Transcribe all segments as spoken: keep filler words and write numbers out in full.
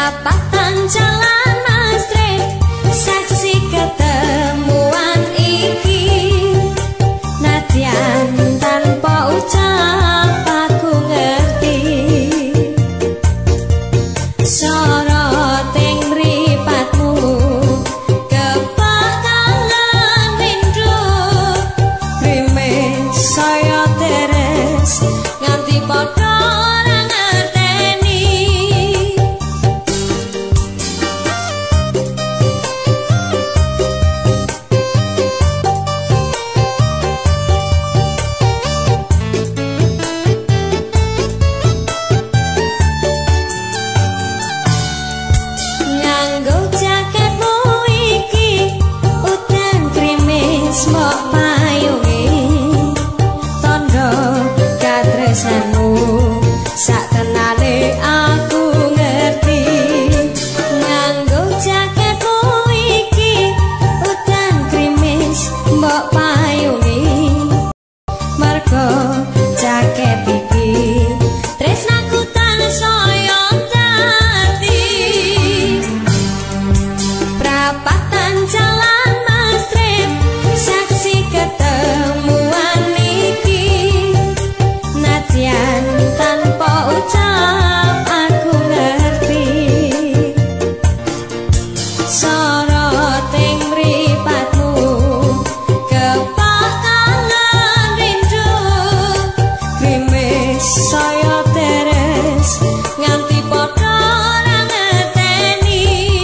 Prapatan jalan Astrid, saksi ketemuan iki. Nadyan tanpa ucap aku ngerti, soroting mripatmu kebakalan rindu. Krimis saya teres nganti padha ora ngerteni. Nganggo jaketmu iki udan krimis mok payunge, tondo katresnanmu sak kenale aku ngerti. Nganggo jaketmu iki udan krimis mok payunge, mergo jaket iki tresnaku tansaya dadi. Prapatan jalan Astrid, saksi ketemuan iki. Nadyan tanpa ucap aku ngerti, soroting mripatmu kebakalan rindu. Krimis saya teres nganti padha ora ngerteni.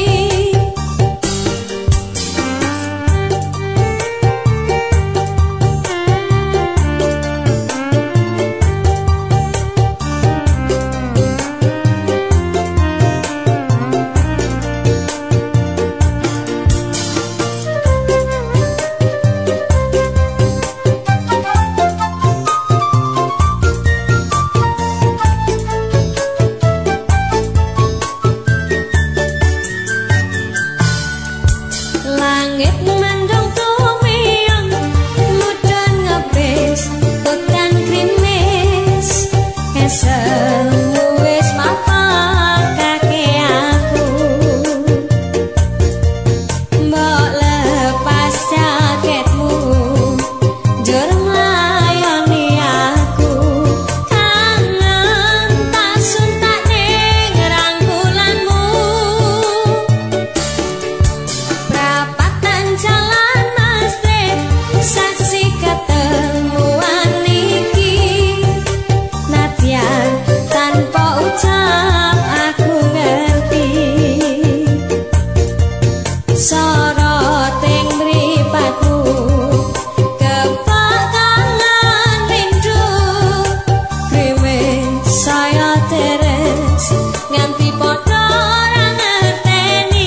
Langit mendung tumiyong, mudhun ngebis udan krimis. Esemu wis mapakake aku, mbok lepas jaketmu njur nglayani aku. Kangen tak suntak ning rangkulanmu. Prapatan jalan Astrid, saksi ketemuan iki. Nadyan tanpa ucap aku ngerti, soroting mripatmu kebakalan rindu. Krimis saya teres nganti padha ora ngerteni.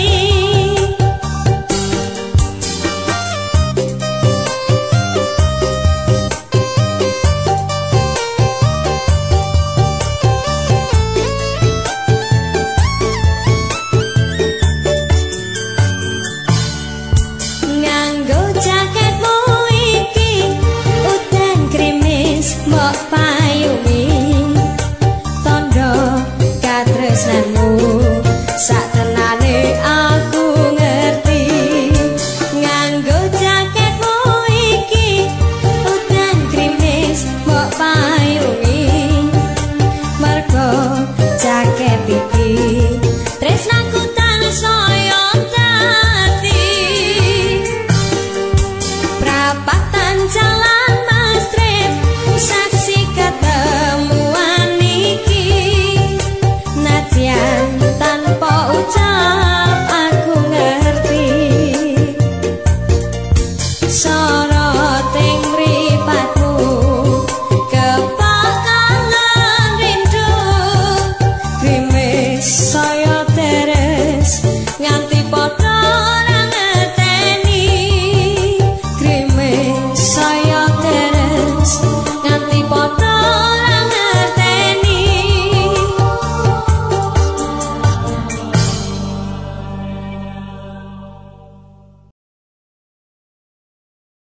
Nganggo jaketmu iki udan krimis mok payunge, tondo katresnanmu sak kenale aku ngerti. Nganggo jaketmu iki udan krimis mok payunge, mergo jaket iki tresnaku tansaya dadi. Prapatan jalan Astrid, saksi ketemuan iki. Nadyan tanpa ucap aku ngerti, soroting mripatmu kebakalan rindu. Krimis saya teres nganti padha